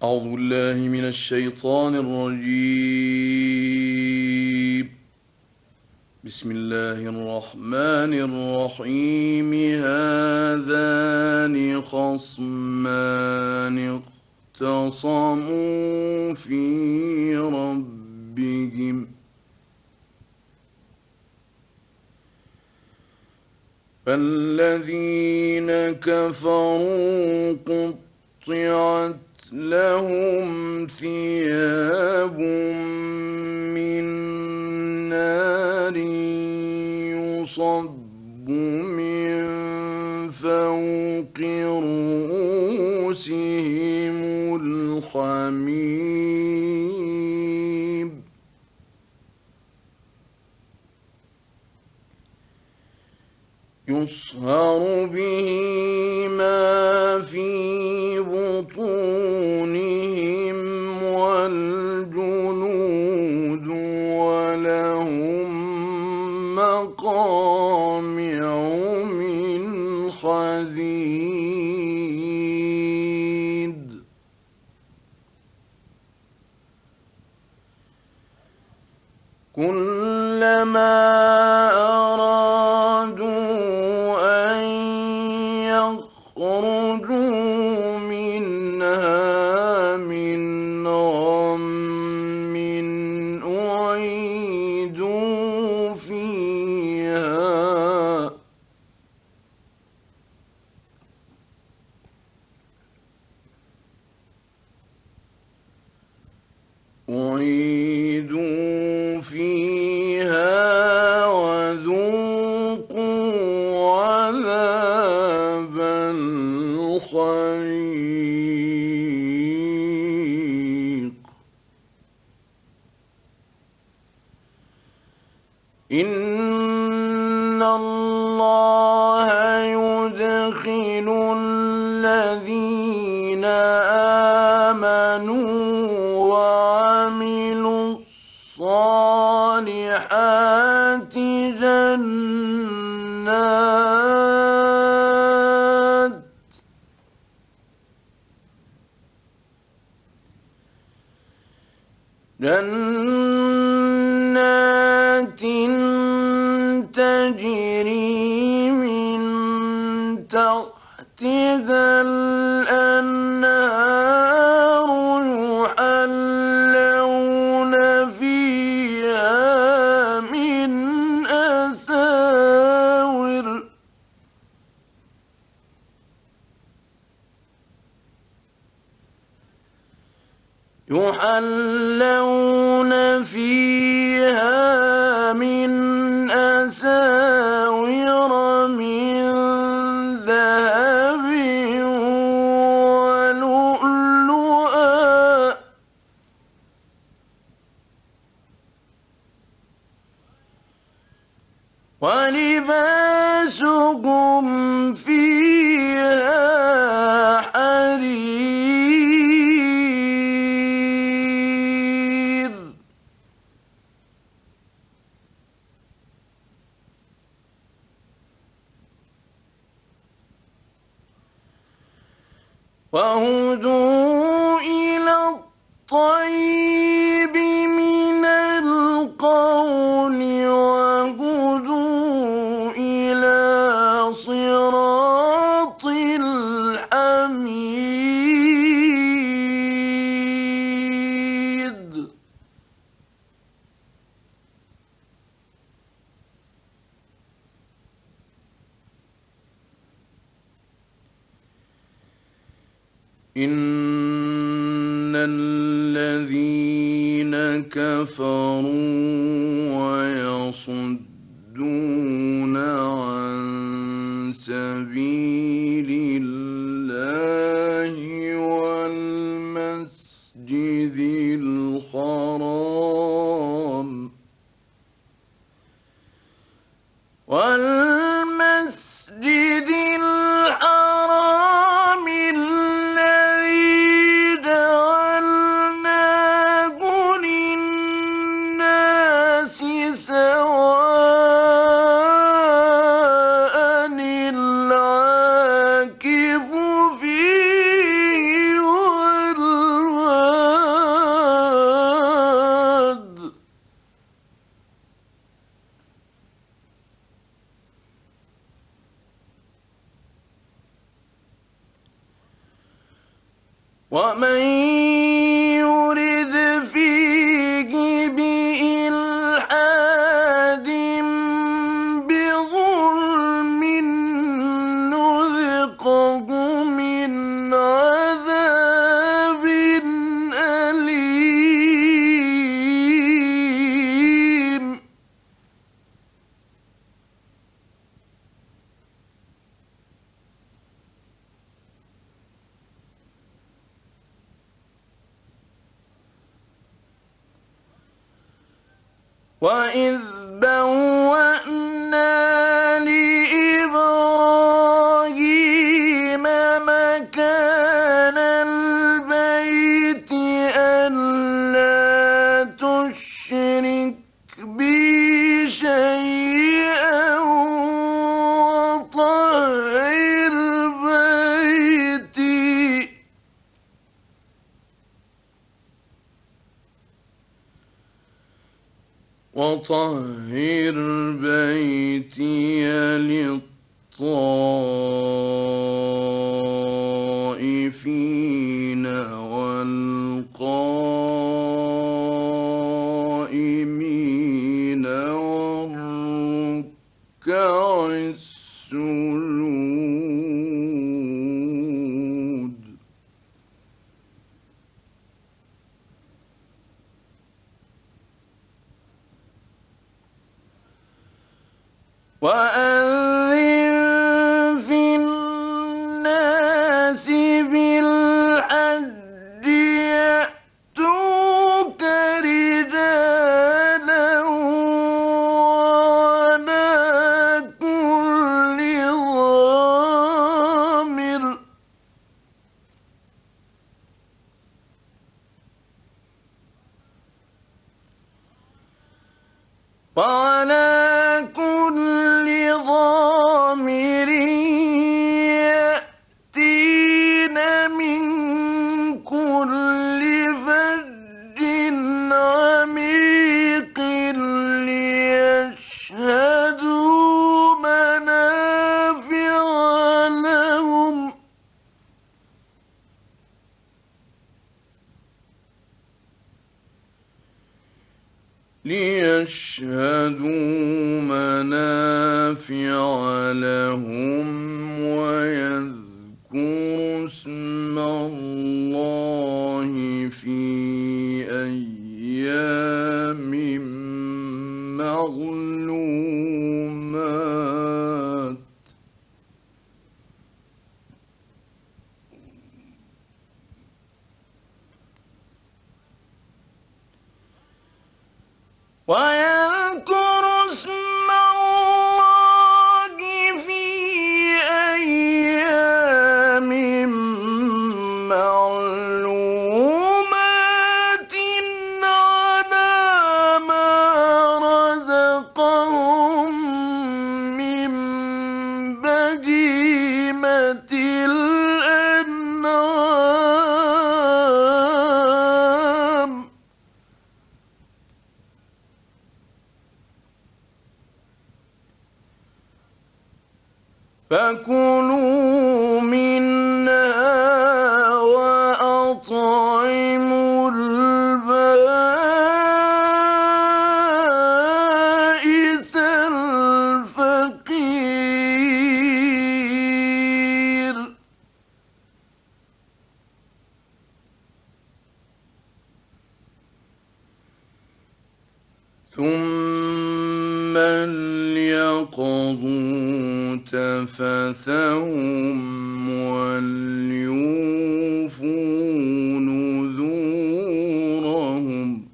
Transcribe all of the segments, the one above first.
أعوذ بالله من الشيطان الرجيم. بسم الله الرحمن الرحيم. هذان خصمان اختصموا في ربهم فالذين كفروا قطعت لهم ثياب من نار يصب من فوق رؤوسهم الحميم يصهر به ما في بطونهم والجلود ولهم مقامع من حديد كلما يخرجوا منها من غم أعيدوا فيها وذوقوا عذاب الحريق إن الله يدخل الذين آمنوا وعملوا الصالحات جنات تجري من تحتها الأنهار يحلون فيها من أساور من ذهب ولؤلؤا ولباسهم فيها حرير وهدوا إلى الطيب من القول وهدوا إلى صراط الحميد إن الذين كفروا ويصدون عن سبيل الله والمسجد الحرام الذي جعلناه للناس سواء ومن يرد فيه بإلحاد بظلم نذقه من عذاب أليم. وإذ بوأنا لإبراهيم مكان البيت ألا تشرك بي شيئا وطهر بيتي للطائفين والقائمين والركع السجود. وأذن في الناس بالحج يأتوك رجالا وعلى كل ضامر يأتين من كل فج عميق ليشهدوا منافع لهم ويذكروا اسم الله في أيام معلومات. ويذكر اسم الله في أيام معلومات على ما رزقهم من بهيمة الأنعام. فكلوا منها وأطعموا البائس الفقير. ثم ليقضوا تفثهم وليوفوا نذورهم.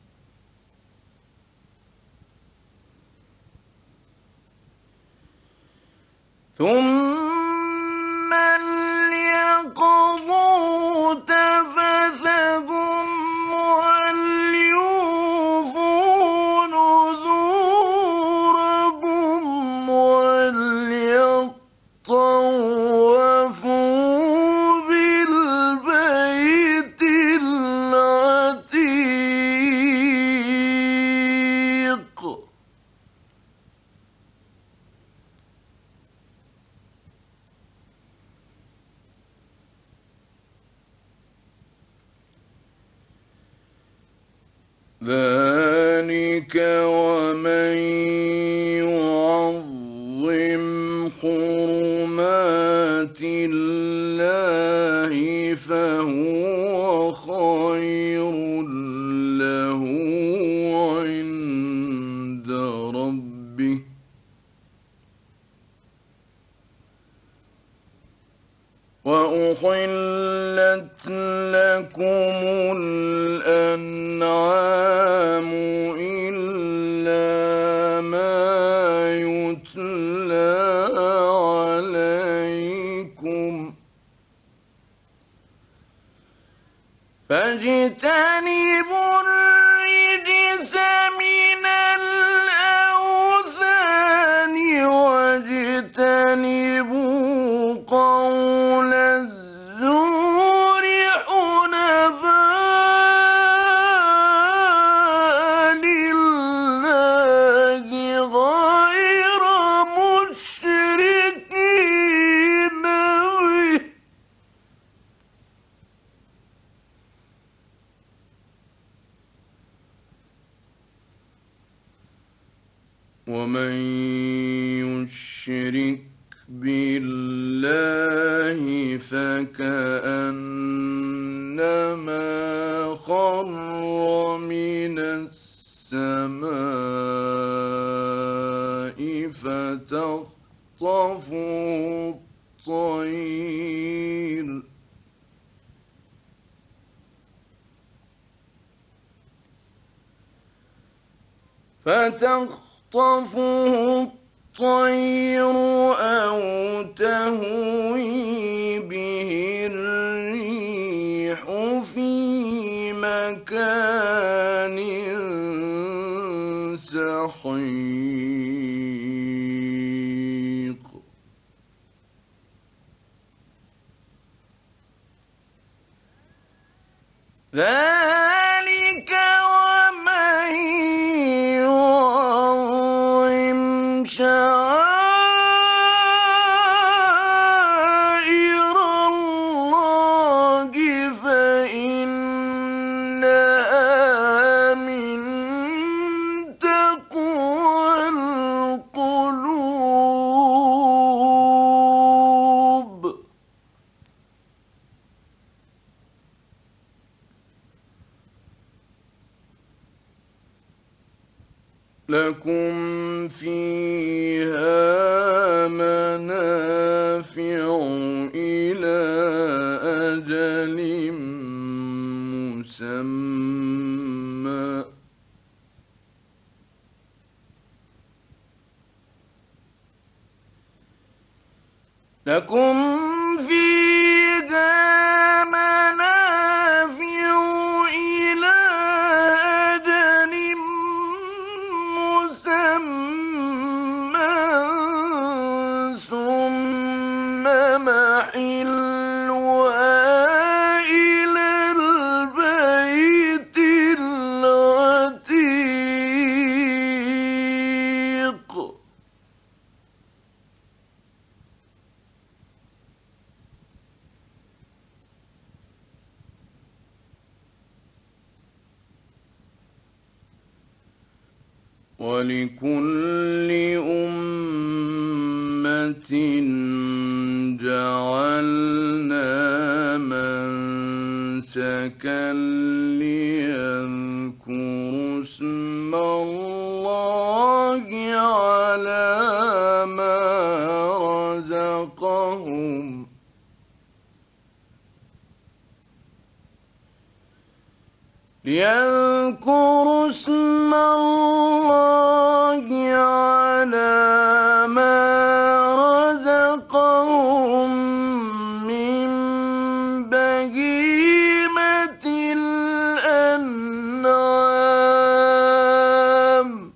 ثم ليقضوا تفثهم وليوفوا نذورهم وليطوفوا بالبيت ذلك ومن يعظم حرمات الله فهو خير له عند ربه وأحلت لكم الأنعام إلا ما يتلى عليكم فاجتنبوا الرجس من الأوثان واجتنبوا قول الزور حنفاء لله غير مشركين به ومن يشرك بالله فكأنما خر من السماء فتخطفه الطير أو تهوي به الريح في مكان سحيق ذلك ومن يعظم شعائر الله فإنها من تقوى القلوب لكم فيها منافع إلى أجل مسمى لكم فيها منافع إلى أجل مسمى ثم محلها إلى البيت العتيق ولكل أمة جعلنا منسكا ليذكروا اسم الله على ما رزقهم ليذكروا اسم الله على ما رزقهم من بهيمة الأنعام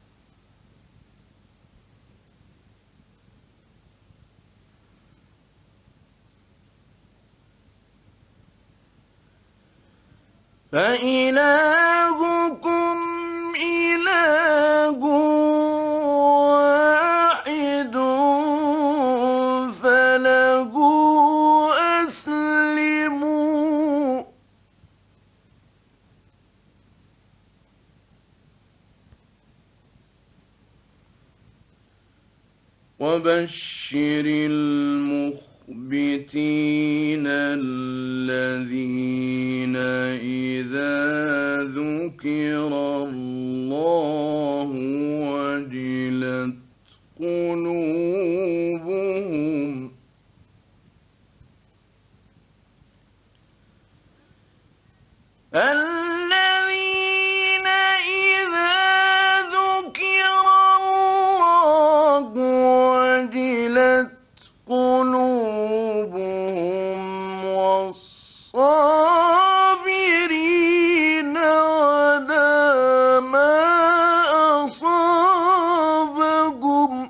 فإلهكم إله واحد فله أسلموا وبشر المخبتين الذين إذا ذكر الله وجلت قلوبهم الذين إذا ذكر الله وجلت قلوبهم والصابرين على ما أصابهم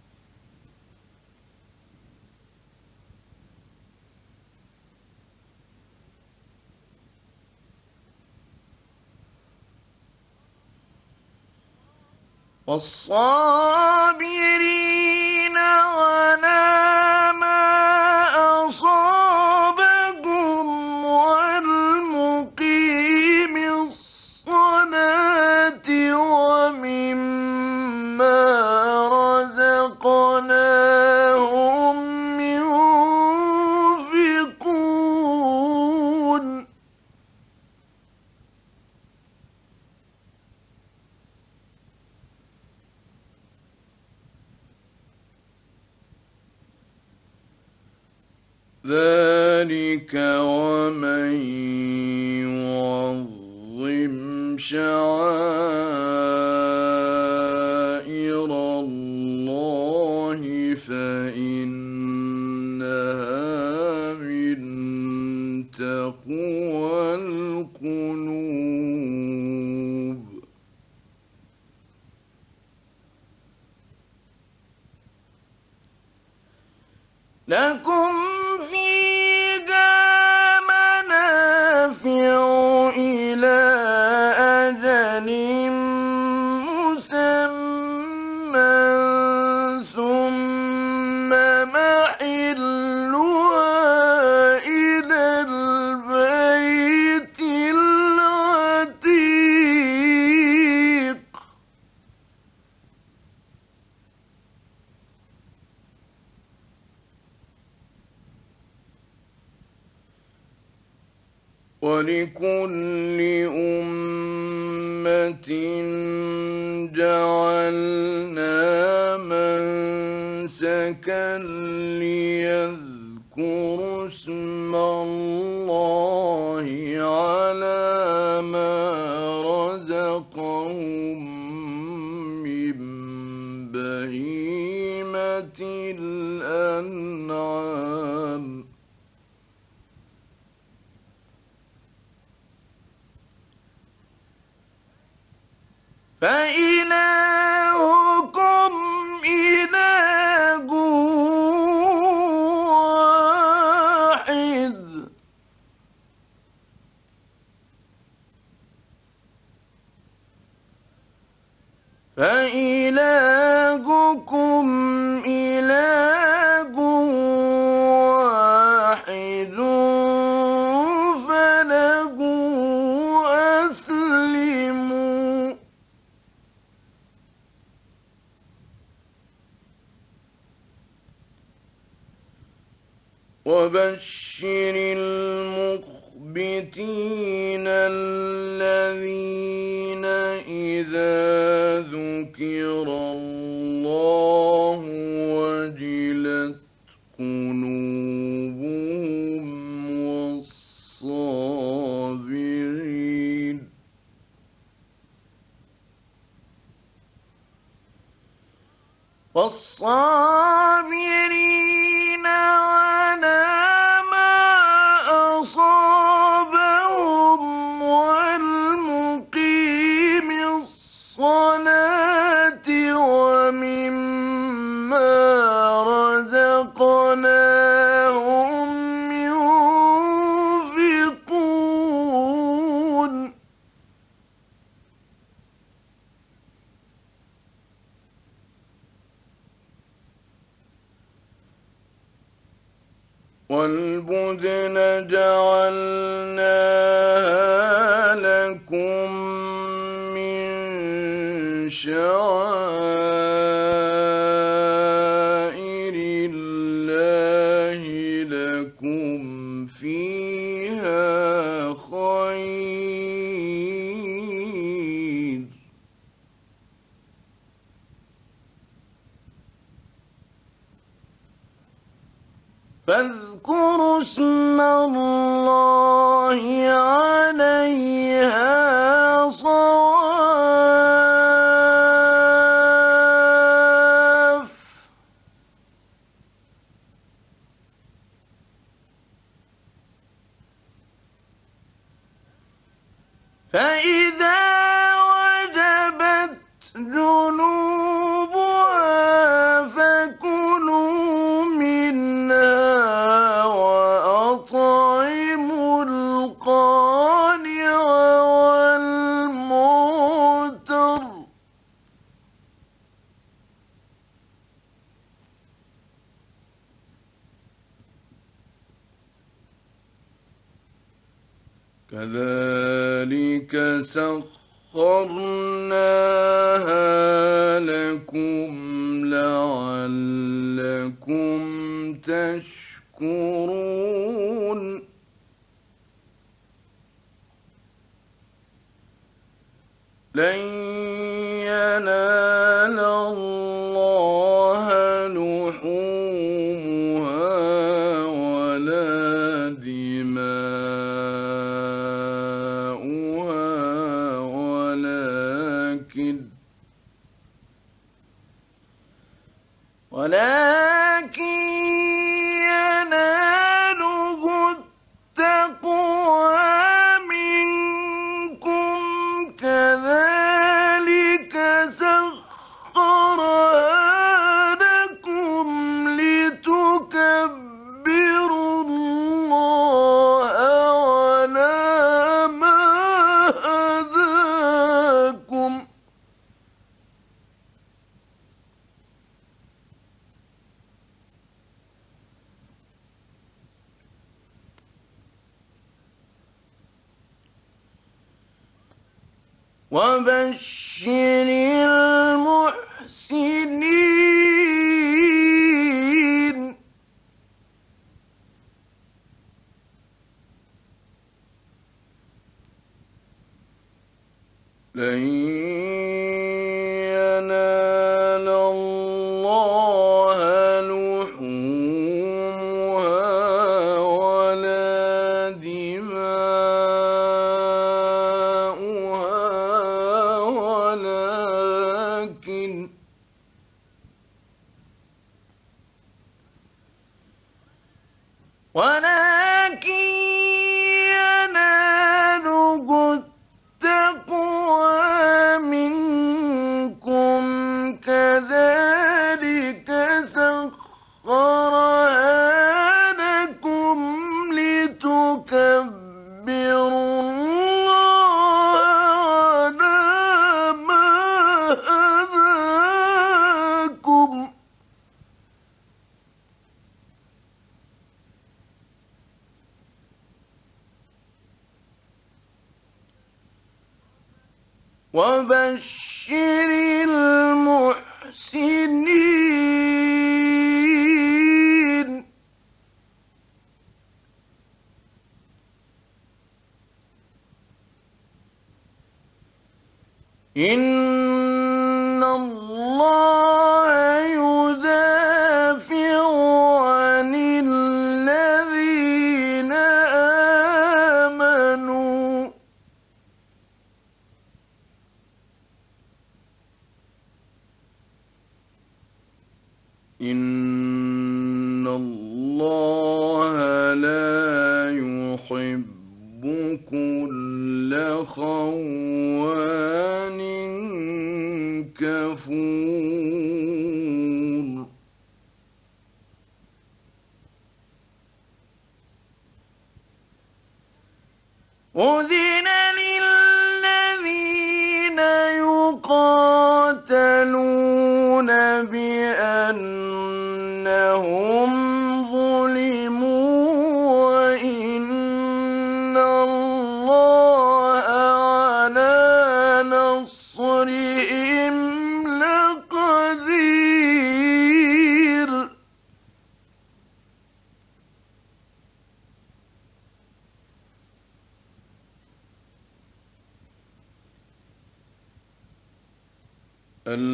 والمقيم الصلاة ومما رزقناهم ينفقون ذلك ومن يعظم شعائر الله فإنها من تقوى القلوب لكم فيها منافع إلى أجل مسمى ثم محلها إلى البيت العتيق ولكل أمة جعلنا منسكا ليذكروا اسم الله على ما رزقهم من بهيمة الأنعام فإلهكم إله واحد فإلهكم إله واحد فله أسلموا وبشر المخبتين الذين إذا ذكر الله وجلت قلوبهم والصابرين على ما أصابهم والمقيم الصلاة ومما رزقناهم ينفقون والبدن جعلناها لكم من شعائر فاذكروا اسم الله عليها صواف فإذا وجبت جنوبها فكلوا منها وأطعموا القانع والمعتر كذلك سخرناها لكم لعلكم تشكرون لن ينال الله لحومها ولا دماؤها ولكن يناله التقوى منكم كذلك سخرها لكم لتكبروا الله على ما هداكم وبشر المحسنين لن ينال الله لحومها ولا دماؤها ولكن يناله التقوى منكم كذلك سخرها لكم لتكبروا الله على ما هداكم وبشر المحسنين إن الله يدافع عن الذين آمنوا إن الله لا يحب كل خوان كفور أذن للذين يقاتلون بأنهم ظلموا وإن الله على نصرهم لقدير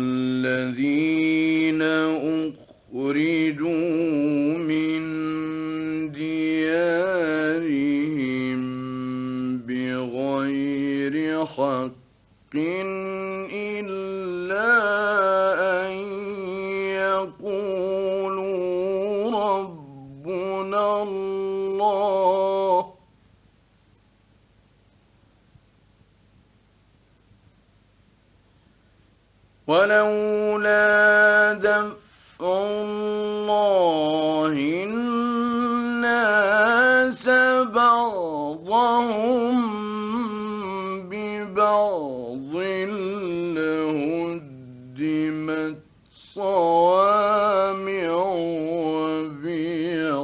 الذين أخرجوا من حق إلا أن يقولوا ربنا الله ولولا دفع الله الناس بعضهم ببعض لهدمت صوامع وبيع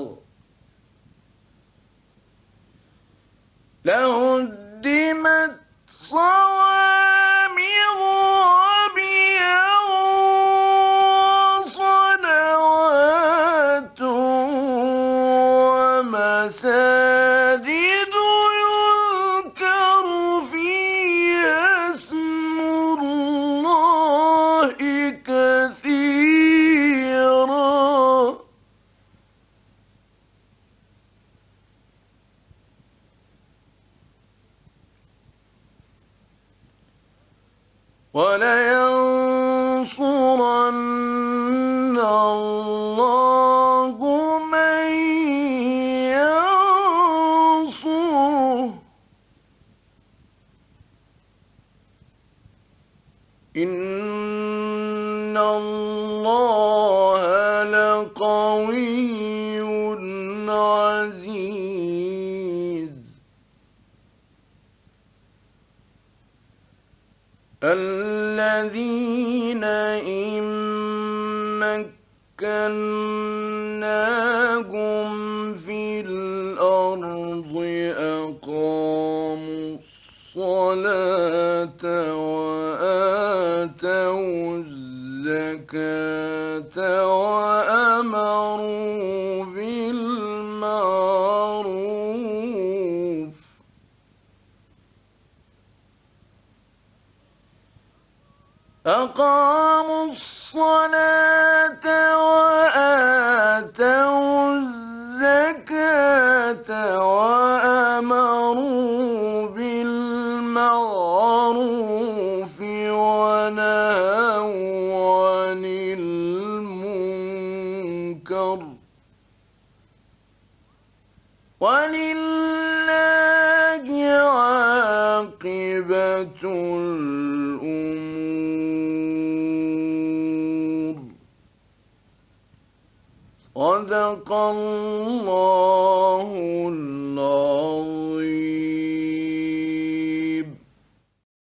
وصلوات ومساجد يذكر فيها اسم الله كثيرا ولينصرن الله من ينصره إن الله لقوي عزيز الذين إن مكناهم في الأرض أقاموا الصلاة وآتوا الزكاة وأمروا بالمعروف أقاموا الصلاة وآتوا الزكاة وأمروا بالمعروف ونهوا عن المنكر ولله عاقبة الأمور صدق الله العظيم.